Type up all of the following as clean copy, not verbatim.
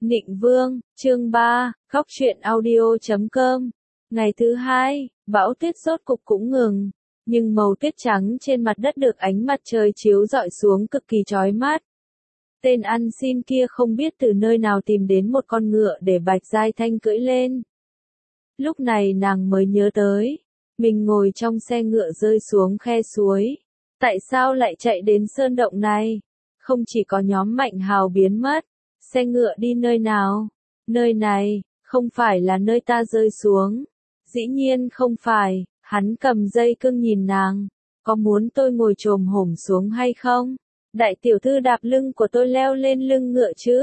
Nịnh Vương, chương 3, Góc truyện audio.com. Ngày thứ hai, bão tuyết rốt cục cũng ngừng, nhưng màu tuyết trắng trên mặt đất được ánh mặt trời chiếu rọi xuống cực kỳ chói mắt. Tên ăn xin kia không biết từ nơi nào tìm đến một con ngựa để Bạch Giai Thanh cưỡi lên. Lúc này nàng mới nhớ tới, mình ngồi trong xe ngựa rơi xuống khe suối. Tại sao lại chạy đến sơn động này? Không chỉ có nhóm Mạnh Hào biến mất, xe ngựa đi nơi nào? Nơi này, không phải là nơi ta rơi xuống. Dĩ nhiên không phải, hắn cầm dây cương nhìn nàng. Có muốn tôi ngồi chồm hổm xuống hay không? Đại tiểu thư đạp lưng của tôi leo lên lưng ngựa chứ?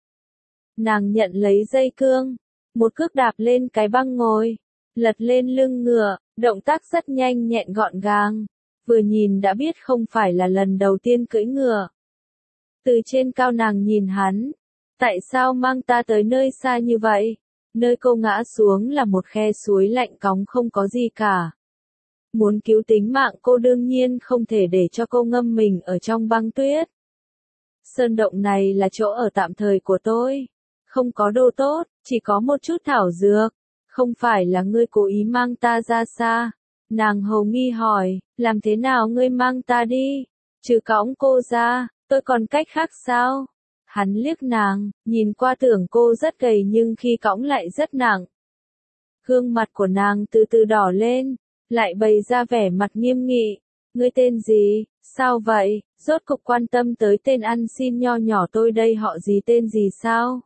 Nàng nhận lấy dây cương, một cước đạp lên cái băng ngồi, lật lên lưng ngựa, động tác rất nhanh nhẹn gọn gàng. Vừa nhìn đã biết không phải là lần đầu tiên cưỡi ngựa. Từ trên cao nàng nhìn hắn. Tại sao mang ta tới nơi xa như vậy? Nơi cô ngã xuống là một khe suối lạnh cóng không có gì cả. Muốn cứu tính mạng cô đương nhiên không thể để cho cô ngâm mình ở trong băng tuyết. Sơn động này là chỗ ở tạm thời của tôi. Không có đồ tốt, chỉ có một chút thảo dược. Không phải là ngươi cố ý mang ta ra xa. Nàng hầu nghi hỏi, làm thế nào ngươi mang ta đi? Trừ cõng cô ra, tôi còn cách khác sao? Hắn liếc nàng, nhìn qua tưởng cô rất gầy nhưng khi cõng lại rất nặng. Gương mặt của nàng từ từ đỏ lên, lại bày ra vẻ mặt nghiêm nghị. Ngươi tên gì? Sao vậy? Rốt cục quan tâm tới tên ăn xin nho nhỏ tôi đây họ gì tên gì sao?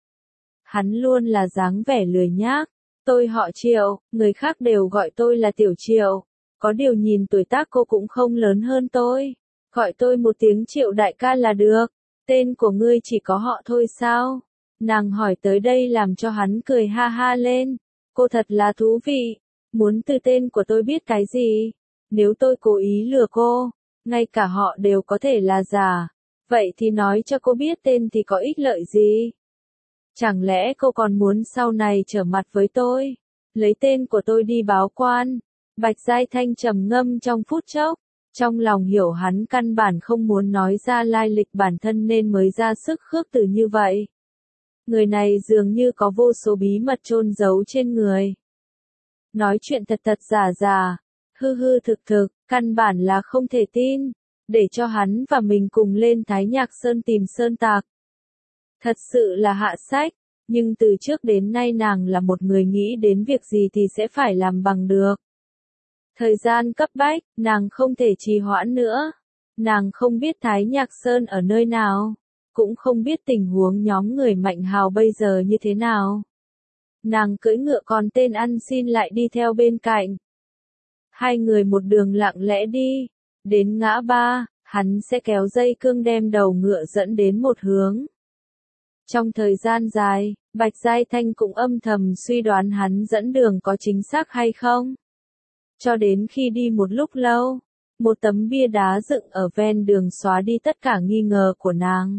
Hắn luôn là dáng vẻ lười nhác. Tôi họ Triệu, người khác đều gọi tôi là Tiểu Triệu. Có điều nhìn tuổi tác cô cũng không lớn hơn tôi. Gọi tôi một tiếng Triệu đại ca là được. Tên của ngươi chỉ có họ thôi sao? Nàng hỏi tới đây làm cho hắn cười ha ha lên. Cô thật là thú vị. Muốn từ tên của tôi biết cái gì? Nếu tôi cố ý lừa cô, ngay cả họ đều có thể là giả. Vậy thì nói cho cô biết tên thì có ích lợi gì? Chẳng lẽ cô còn muốn sau này trở mặt với tôi? Lấy tên của tôi đi báo quan. Bạch Giai Thanh trầm ngâm trong phút chốc. Trong lòng hiểu hắn căn bản không muốn nói ra lai lịch bản thân nên mới ra sức khước từ như vậy. Người này dường như có vô số bí mật chôn giấu trên người. Nói chuyện thật thật giả giả, hư hư thực thực, căn bản là không thể tin. Để cho hắn và mình cùng lên Thái Nhạc Sơn tìm sơn tạc. Thật sự là hạ sách, nhưng từ trước đến nay nàng là một người nghĩ đến việc gì thì sẽ phải làm bằng được. Thời gian cấp bách, nàng không thể trì hoãn nữa. Nàng không biết Thái Nhạc Sơn ở nơi nào, cũng không biết tình huống nhóm người Mạnh Hào bây giờ như thế nào. Nàng cưỡi ngựa còn tên ăn xin lại đi theo bên cạnh. Hai người một đường lặng lẽ đi, đến ngã ba, hắn sẽ kéo dây cương đem đầu ngựa dẫn đến một hướng. Trong thời gian dài, Bạch Giai Thanh cũng âm thầm suy đoán hắn dẫn đường có chính xác hay không. Cho đến khi đi một lúc lâu, một tấm bia đá dựng ở ven đường xóa đi tất cả nghi ngờ của nàng.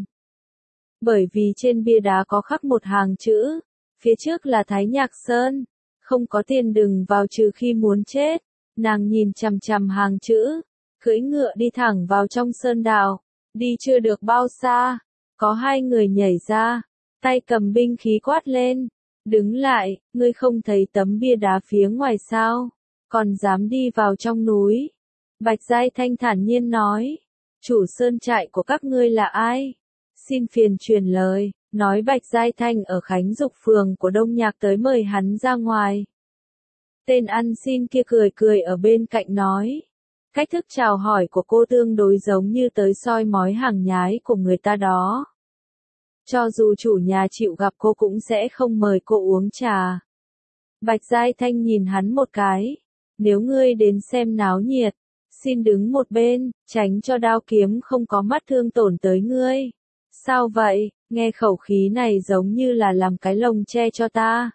Bởi vì trên bia đá có khắc một hàng chữ, phía trước là Thái Nhạc Sơn, không có tiền đừng vào trừ khi muốn chết. Nàng nhìn chằm chằm hàng chữ, cưỡi ngựa đi thẳng vào trong sơn đạo, đi chưa được bao xa, có hai người nhảy ra, tay cầm binh khí quát lên, đứng lại, ngươi không thấy tấm bia đá phía ngoài sao? Còn dám đi vào trong núi. Bạch Giai Thanh thản nhiên nói, chủ sơn trại của các ngươi là ai? Xin phiền truyền lời, nói Bạch Giai Thanh ở Khánh Dục phường của Đông Nhạc tới mời hắn ra ngoài. Tên ăn xin kia cười cười ở bên cạnh nói, cách thức chào hỏi của cô tương đối giống như tới soi mói hàng nhái của người ta đó. Cho dù chủ nhà chịu gặp cô cũng sẽ không mời cô uống trà. Bạch Giai Thanh nhìn hắn một cái. Nếu ngươi đến xem náo nhiệt, xin đứng một bên, tránh cho đao kiếm không có mắt thương tổn tới ngươi. Sao vậy, nghe khẩu khí này giống như là làm cái lồng che cho ta.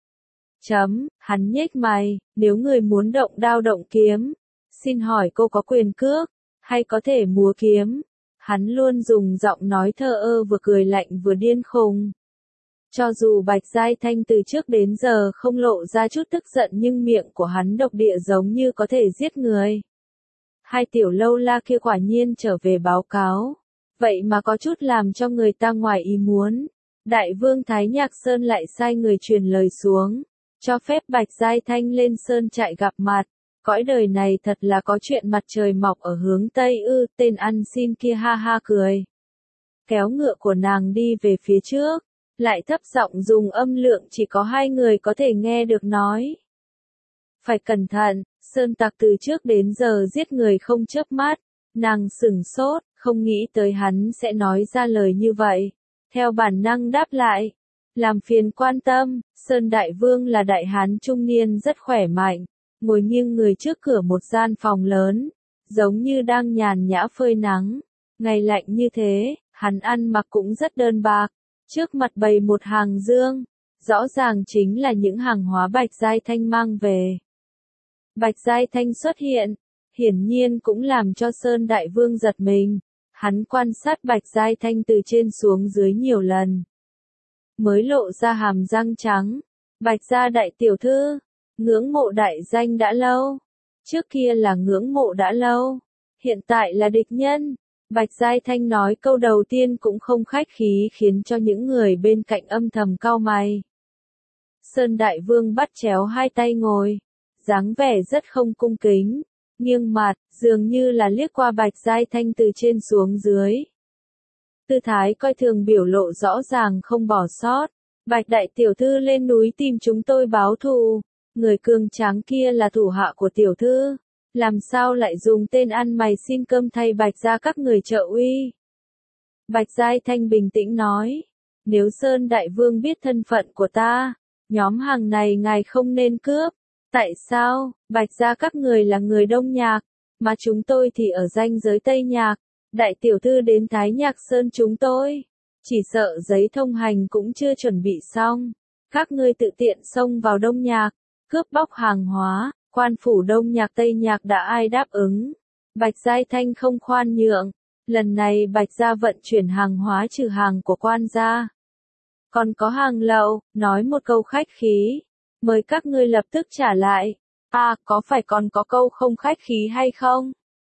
Hắn nhếch mày, nếu ngươi muốn động đao động kiếm, xin hỏi cô có quyền cước, hay có thể múa kiếm. Hắn luôn dùng giọng nói thờ ơ vừa cười lạnh vừa điên khùng. Cho dù Bạch Giai Thanh từ trước đến giờ không lộ ra chút tức giận nhưng miệng của hắn độc địa giống như có thể giết người. Hai tiểu lâu la kia quả nhiên trở về báo cáo. Vậy mà có chút làm cho người ta ngoài ý muốn. Đại vương Thái Nhạc Sơn lại sai người truyền lời xuống, cho phép Bạch Giai Thanh lên sơn trại gặp mặt. Cõi đời này thật là có chuyện mặt trời mọc ở hướng Tây ư, tên ăn xin kia ha ha cười. Kéo ngựa của nàng đi về phía trước, lại thấp giọng dùng âm lượng chỉ có 2 người có thể nghe được nói. Phải cẩn thận, sơn tặc từ trước đến giờ giết người không chớp mắt, nàng sửng sốt, không nghĩ tới hắn sẽ nói ra lời như vậy. Theo bản năng đáp lại, làm phiền quan tâm, Sơn Đại Vương là đại hán trung niên rất khỏe mạnh, ngồi nghiêng người trước cửa một gian phòng lớn, giống như đang nhàn nhã phơi nắng. Ngày lạnh như thế, hắn ăn mặc cũng rất đơn bạc, trước mặt bày một hàng dương, rõ ràng chính là những hàng hóa Bạch Giai Thanh mang về. Bạch Giai Thanh xuất hiện, hiển nhiên cũng làm cho Sơn Đại Vương giật mình, hắn quan sát Bạch Giai Thanh từ trên xuống dưới nhiều lần. Mới lộ ra hàm răng trắng, Bạch gia đại tiểu thư, ngưỡng mộ đại danh đã lâu, trước kia là ngưỡng mộ đã lâu, hiện tại là địch nhân. Bạch Giai Thanh nói câu đầu tiên cũng không khách khí khiến cho những người bên cạnh âm thầm cau mày. Sơn Đại Vương bắt chéo 2 tay ngồi, dáng vẻ rất không cung kính, nghiêng mặt, dường như là liếc qua Bạch Giai Thanh từ trên xuống dưới. Tư thái coi thường biểu lộ rõ ràng không bỏ sót. Bạch đại tiểu thư lên núi tìm chúng tôi báo thù, người cường tráng kia là thủ hạ của tiểu thư, làm sao lại dùng tên ăn mày xin cơm thay Bạch gia các người trợ uy. Bạch Giai Thanh bình tĩnh nói, nếu Sơn Đại Vương biết thân phận của ta, nhóm hàng này ngài không nên cướp. Tại sao? Bạch gia các người là người Đông Nhạc, mà chúng tôi thì ở ranh giới Tây Nhạc. Đại tiểu thư đến Thái Nhạc Sơn chúng tôi, chỉ sợ giấy thông hành cũng chưa chuẩn bị xong. Các ngươi tự tiện xông vào Đông Nhạc, cướp bóc hàng hóa, quan phủ Đông Nhạc Tây Nhạc đã ai đáp ứng. Bạch Giai Thanh không khoan nhượng, lần này Bạch gia vận chuyển hàng hóa trừ hàng của quan gia. Còn có hàng lậu, nói một câu khách khí, mời các ngươi lập tức trả lại. Có phải còn có câu không khách khí hay không?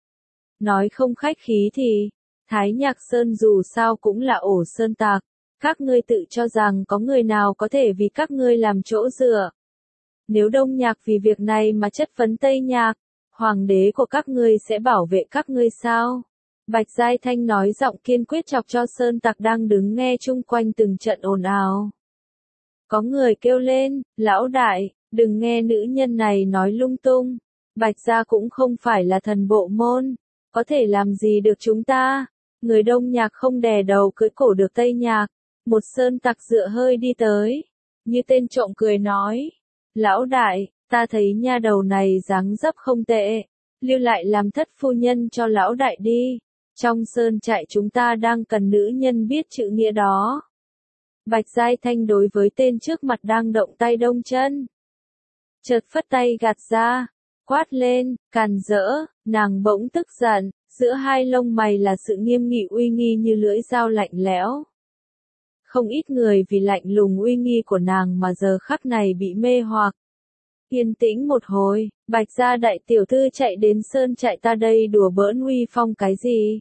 Nói không khách khí thì, Thái Nhạc Sơn dù sao cũng là ổ sơn tặc, các ngươi tự cho rằng có người nào có thể vì các ngươi làm chỗ dựa. Nếu Đông Nhạc vì việc này mà chất vấn Tây Nhạc, hoàng đế của các ngươi sẽ bảo vệ các ngươi sao? Bạch Giai Thanh nói giọng kiên quyết chọc cho sơn tặc đang đứng nghe chung quanh từng trận ồn ào. Có người kêu lên, lão đại, đừng nghe nữ nhân này nói lung tung, Bạch gia cũng không phải là thần bộ môn, có thể làm gì được chúng ta, người Đông Nhạc không đè đầu cưỡi cổ được Tây Nhạc. Một sơn tặc dựa hơi đi tới, như tên trộm cười nói, lão đại, ta thấy nha đầu này dáng dấp không tệ, lưu lại làm thất phu nhân cho lão đại đi, trong sơn trại chúng ta đang cần nữ nhân biết chữ nghĩa đó. Bạch Giai Thanh đối với tên trước mặt đang động tay đông chân, chợt phất tay gạt ra, quát lên, càn rỡ, nàng bỗng tức giận, giữa 2 lông mày là sự nghiêm nghị uy nghi như lưỡi dao lạnh lẽo. Không ít người vì lạnh lùng uy nghi của nàng mà giờ khắc này bị mê hoặc. Yên tĩnh một hồi, Bạch gia đại tiểu thư chạy đến sơn trại ta đây đùa bỡn uy phong cái gì?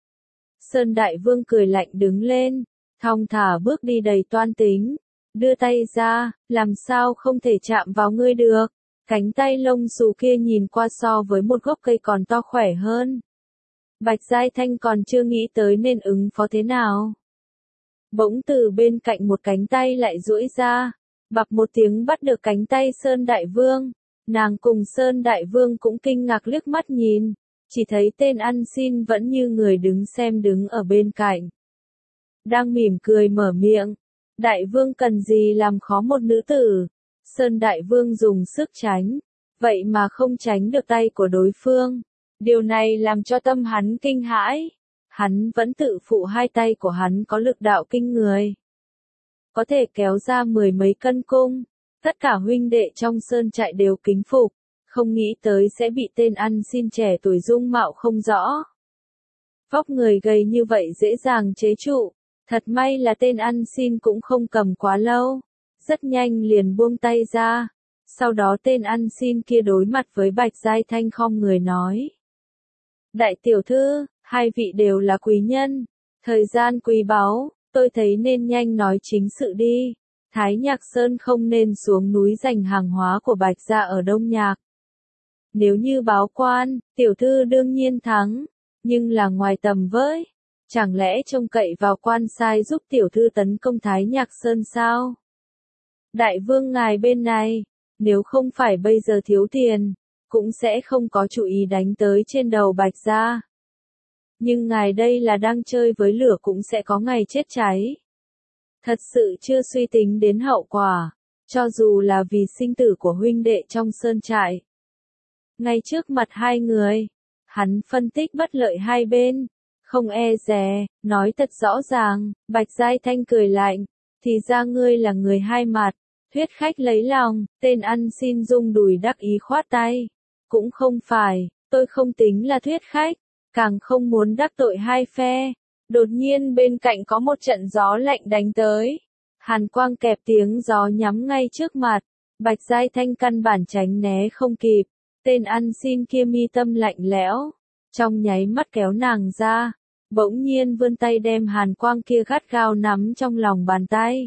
Sơn Đại Vương cười lạnh đứng lên, thong thả bước đi đầy toan tính, đưa tay ra, làm sao không thể chạm vào ngươi được. Cánh tay lông xù kia nhìn qua so với một gốc cây còn to khỏe hơn. Bạch Giai Thanh còn chưa nghĩ tới nên ứng phó thế nào. Bỗng từ bên cạnh một cánh tay lại duỗi ra, bập một tiếng bắt được cánh tay Sơn Đại Vương. Nàng cùng Sơn Đại Vương cũng kinh ngạc liếc mắt nhìn, chỉ thấy tên ăn xin vẫn như người đứng xem đứng ở bên cạnh. Đang mỉm cười mở miệng, Đại Vương cần gì làm khó một nữ tử. Sơn Đại Vương dùng sức tránh, vậy mà không tránh được tay của đối phương. Điều này làm cho tâm hắn kinh hãi. Hắn vẫn tự phụ 2 tay của hắn có lực đạo kinh người, có thể kéo ra 10 mấy cân cung. Tất cả huynh đệ trong sơn trại đều kính phục, không nghĩ tới sẽ bị tên ăn xin trẻ tuổi dung mạo không rõ. Vóc người gầy như vậy dễ dàng chế trụ, thật may là tên ăn xin cũng không cầm quá lâu. Rất nhanh liền buông tay ra, sau đó tên ăn xin kia đối mặt với Bạch Giai Thanh khom người nói. Đại tiểu thư, 2 vị đều là quý nhân, thời gian quý báu, tôi thấy nên nhanh nói chính sự đi. Thái Nhạc Sơn không nên xuống núi giành hàng hóa của Bạch gia ở Đông Nhạc. Nếu như báo quan, tiểu thư đương nhiên thắng, nhưng là ngoài tầm với. Chẳng lẽ trông cậy vào quan sai giúp tiểu thư tấn công Thái Nhạc Sơn sao? Đại vương ngài bên này, nếu không phải bây giờ thiếu tiền, cũng sẽ không có chủ ý đánh tới trên đầu Bạch gia. Nhưng ngài đây là đang chơi với lửa cũng sẽ có ngày chết cháy. Thật sự chưa suy tính đến hậu quả, cho dù là vì sinh tử của huynh đệ trong sơn trại. Ngay trước mặt hai người, hắn phân tích bất lợi hai bên, không e dè, nói thật rõ ràng. Bạch Giai Thanh cười lạnh, thì ra ngươi là người hai mặt, thuyết khách lấy lòng. Tên ăn xin rung đùi đắc ý khoát tay, cũng không phải, tôi không tính là thuyết khách, càng không muốn đắc tội hai phe. Đột nhiên bên cạnh có một trận gió lạnh đánh tới, hàn quang kẹp tiếng gió nhắm ngay trước mặt. Bạch Giai Thanh căn bản tránh né không kịp, tên ăn xin kia mi tâm lạnh lẽo, trong nháy mắt kéo nàng ra, bỗng nhiên vươn tay đem hàn quang kia gắt gao nắm trong lòng bàn tay.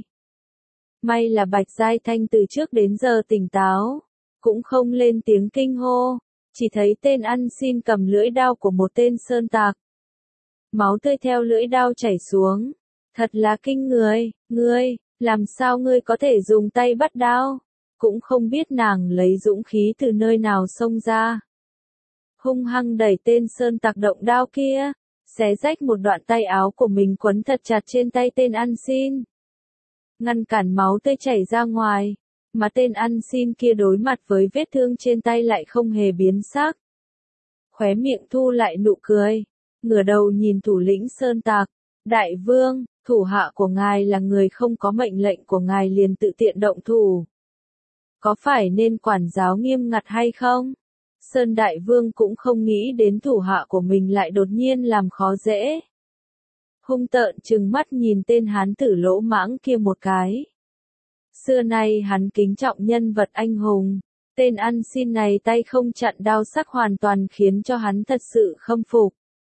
May là Bạch Giai Thanh từ trước đến giờ tỉnh táo, cũng không lên tiếng kinh hô, chỉ thấy tên ăn xin cầm lưỡi đao của một tên sơn tặc. Máu tươi theo lưỡi đao chảy xuống, thật là kinh người. Ngươi, làm sao ngươi có thể dùng tay bắt đao? Cũng không biết nàng lấy dũng khí từ nơi nào xông ra. Hung hăng đẩy tên sơn tặc động đao kia, xé rách một đoạn tay áo của mình quấn thật chặt trên tay tên ăn xin. Ngăn cản máu tươi chảy ra ngoài, mà tên ăn xin kia đối mặt với vết thương trên tay lại không hề biến sắc. Khóe miệng thu lại nụ cười, ngửa đầu nhìn thủ lĩnh sơn tặc. Đại vương, thủ hạ của ngài là người không có mệnh lệnh của ngài liền tự tiện động thủ. Có phải nên quản giáo nghiêm ngặt hay không? Sơn Đại Vương cũng không nghĩ đến thủ hạ của mình lại đột nhiên làm khó dễ. Hung tợn trừng mắt nhìn tên hán tử lỗ mãng kia một cái. Xưa nay hắn kính trọng nhân vật anh hùng, tên ăn xin này tay không chặn đao sắc hoàn toàn khiến cho hắn thật sự khâm phục.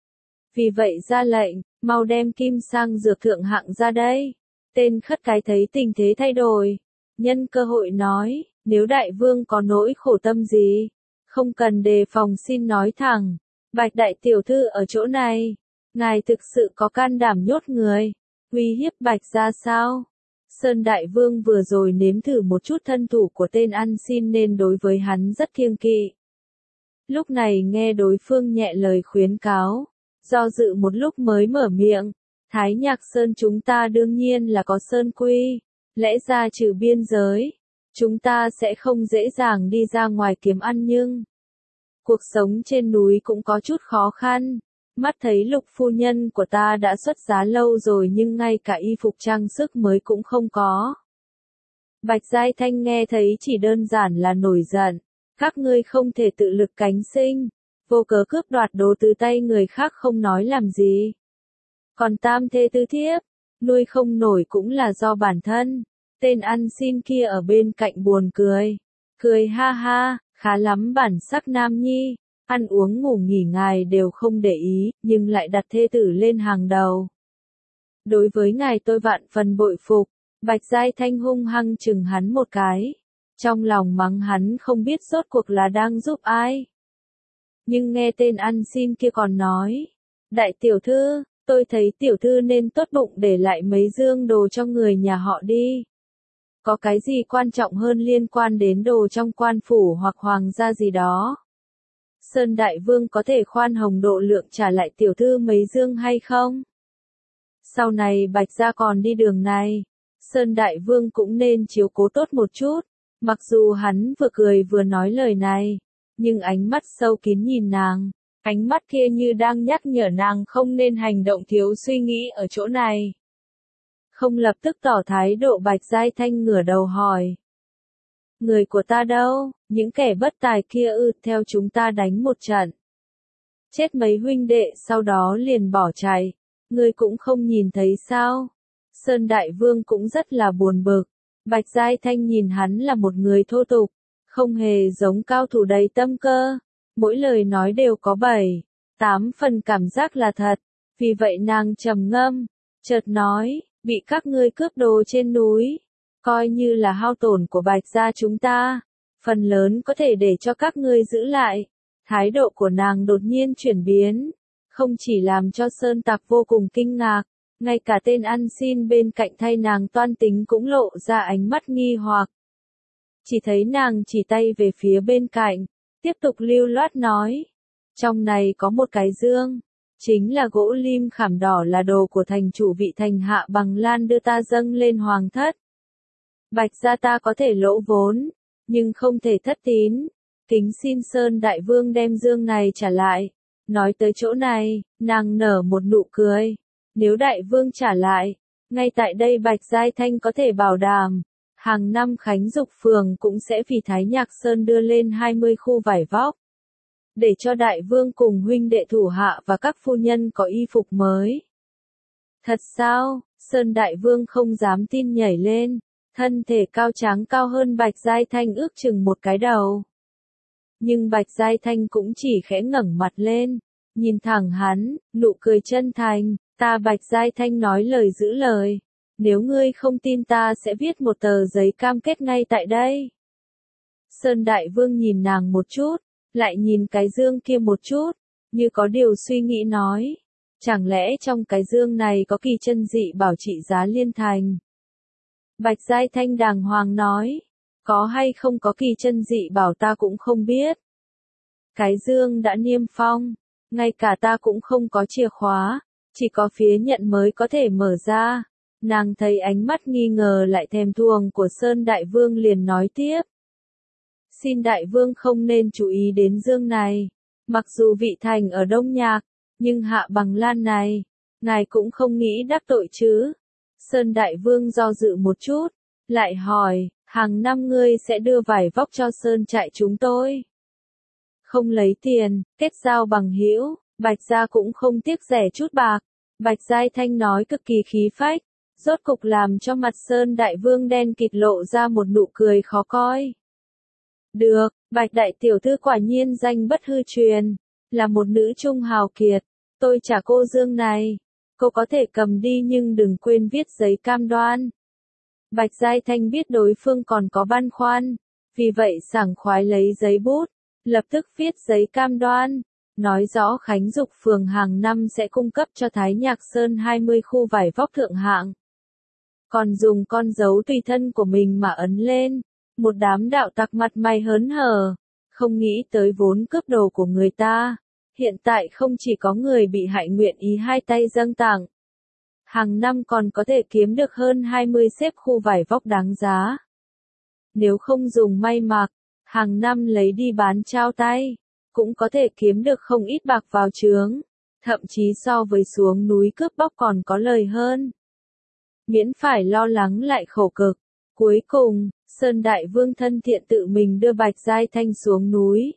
Vì vậy ra lệnh, mau đem kim sang dược thượng hạng ra đây. Tên khất cái thấy tình thế thay đổi, nhân cơ hội nói, nếu đại vương có nỗi khổ tâm gì, không cần đề phòng xin nói thẳng. Bạch đại tiểu thư ở chỗ này, ngài thực sự có can đảm nhốt người, uy hiếp Bạch gia sao? Sơn Đại Vương vừa rồi nếm thử một chút thân thủ của tên ăn xin nên đối với hắn rất kiêng kỵ. Lúc này nghe đối phương nhẹ lời khuyến cáo, do dự một lúc mới mở miệng, Thái Nhạc Sơn chúng ta đương nhiên là có sơn quy, lẽ ra trừ biên giới, chúng ta sẽ không dễ dàng đi ra ngoài kiếm ăn nhưng cuộc sống trên núi cũng có chút khó khăn. Mắt thấy Lục phu nhân của ta đã xuất giá lâu rồi nhưng ngay cả y phục trang sức mới cũng không có. Bạch Giai Thanh nghe thấy chỉ đơn giản là nổi giận, các ngươi không thể tự lực cánh sinh, vô cớ cướp đoạt đồ từ tay người khác không nói làm gì. Còn tam thê tứ thiếp, nuôi không nổi cũng là do bản thân. Tên ăn xin kia ở bên cạnh buồn cười, cười ha ha, khá lắm bản sắc nam nhi. Ăn uống ngủ nghỉ ngài đều không để ý, nhưng lại đặt thê tử lên hàng đầu. Đối với ngài tôi vạn phần bội phục. Bạch Giai Thanh hung hăng chừng hắn một cái, trong lòng mắng hắn không biết rốt cuộc là đang giúp ai. Nhưng nghe tên ăn xin kia còn nói, đại tiểu thư, tôi thấy tiểu thư nên tốt bụng để lại mấy dương đồ cho người nhà họ đi. Có cái gì quan trọng hơn liên quan đến đồ trong quan phủ hoặc hoàng gia gì đó? Sơn Đại Vương có thể khoan hồng độ lượng trả lại tiểu thư mấy dương hay không? Sau này Bạch gia còn đi đường này, Sơn Đại Vương cũng nên chiếu cố tốt một chút. Mặc dù hắn vừa cười vừa nói lời này, nhưng ánh mắt sâu kín nhìn nàng, ánh mắt kia như đang nhắc nhở nàng không nên hành động thiếu suy nghĩ ở chỗ này. Không lập tức tỏ thái độ. Bạch Giai Thanh ngửa đầu hỏi. Người của ta đâu, những kẻ bất tài kia theo chúng ta đánh một trận. Chết mấy huynh đệ sau đó liền bỏ chạy, ngươi cũng không nhìn thấy sao? Sơn Đại Vương cũng rất là buồn bực, Bạch Giai Thanh nhìn hắn là một người thô tục, không hề giống cao thủ đầy tâm cơ, mỗi lời nói đều có 7, 8 phần cảm giác là thật, vì vậy nàng trầm ngâm, chợt nói, bị các ngươi cướp đồ trên núi, coi như là hao tổn của Bạch gia chúng ta, phần lớn có thể để cho các ngươi giữ lại. Thái độ của nàng đột nhiên chuyển biến, không chỉ làm cho Sơn Tạc vô cùng kinh ngạc, ngay cả tên ăn xin bên cạnh thay nàng toan tính cũng lộ ra ánh mắt nghi hoặc. Chỉ thấy nàng chỉ tay về phía bên cạnh, tiếp tục lưu loát nói, trong này có một cái dương, chính là gỗ lim khảm đỏ là đồ của thành chủ vị thành Hạ Bằng Lan đưa ta dâng lên hoàng thất. Bạch gia ta có thể lỗ vốn, nhưng không thể thất tín, kính xin Sơn Đại Vương đem dương này trả lại. Nói tới chỗ này, nàng nở một nụ cười, nếu Đại Vương trả lại, ngay tại đây Bạch Giai Thanh có thể bảo đảm, hàng năm Khánh Dục Phường cũng sẽ vì Thái Nhạc Sơn đưa lên 20 khu vải vóc, để cho Đại Vương cùng huynh đệ thủ hạ và các phu nhân có y phục mới. Thật sao? Sơn Đại Vương không dám tin nhảy lên, thân thể cao tráng cao hơn Bạch Giai Thanh ước chừng một cái đầu. Nhưng Bạch Giai Thanh cũng chỉ khẽ ngẩng mặt lên, nhìn thẳng hắn, nụ cười chân thành, ta Bạch Giai Thanh nói lời giữ lời, nếu ngươi không tin ta sẽ viết một tờ giấy cam kết ngay tại đây. Sơn Đại Vương nhìn nàng một chút, lại nhìn cái dương kia một chút, như có điều suy nghĩ nói, chẳng lẽ trong cái dương này có kỳ chân dị bảo trị giá liên thành. Bạch Giai Thanh đàng hoàng nói, có hay không có kỳ chân dị bảo ta cũng không biết. Cái dương đã niêm phong, ngay cả ta cũng không có chìa khóa, chỉ có phía nhận mới có thể mở ra. Nàng thấy ánh mắt nghi ngờ lại thèm thuồng của Sơn Đại Vương liền nói tiếp. Xin Đại Vương không nên chú ý đến dương này, mặc dù vị thành ở Đông Nhạc, nhưng Hạ Bằng Lan này, ngài cũng không nghĩ đắc tội chứ. Sơn Đại Vương do dự một chút, lại hỏi, hàng năm ngươi sẽ đưa vải vóc cho Sơn trại chúng tôi. Không lấy tiền, kết giao bằng hữu, Bạch gia cũng không tiếc rẻ chút bạc. Bạch Giai Thanh nói cực kỳ khí phách, rốt cục làm cho mặt Sơn Đại Vương đen kịt lộ ra một nụ cười khó coi. Được, Bạch Đại Tiểu Thư quả nhiên danh bất hư truyền, là một nữ trung hào kiệt, tôi trả cô dương này, cô có thể cầm đi nhưng đừng quên viết giấy cam đoan. Bạch Giai Thanh biết đối phương còn có băn khoăn, vì vậy sảng khoái lấy giấy bút, lập tức viết giấy cam đoan, nói rõ Khánh Dục Phường hàng năm sẽ cung cấp cho Thái Nhạc Sơn 20 khu vải vóc thượng hạng. Còn dùng con dấu tùy thân của mình mà ấn lên, một đám đạo tặc mặt mày hớn hở, không nghĩ tới vốn cướp đồ của người ta. Hiện tại không chỉ có người bị hại nguyện ý hai tay dâng tặng, hàng năm còn có thể kiếm được hơn 20 xếp khu vải vóc đáng giá. Nếu không dùng may mặc, hàng năm lấy đi bán trao tay, cũng có thể kiếm được không ít bạc vào trướng, thậm chí so với xuống núi cướp bóc còn có lời hơn. Miễn phải lo lắng lại khổ cực. Cuối cùng, Sơn Đại Vương thân thiện tự mình đưa Bạch Giai Thanh xuống núi.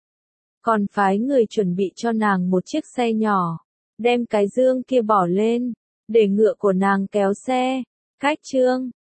Còn phái người chuẩn bị cho nàng một chiếc xe nhỏ, đem cái dương kia bỏ lên, để ngựa của nàng kéo xe. Khách chương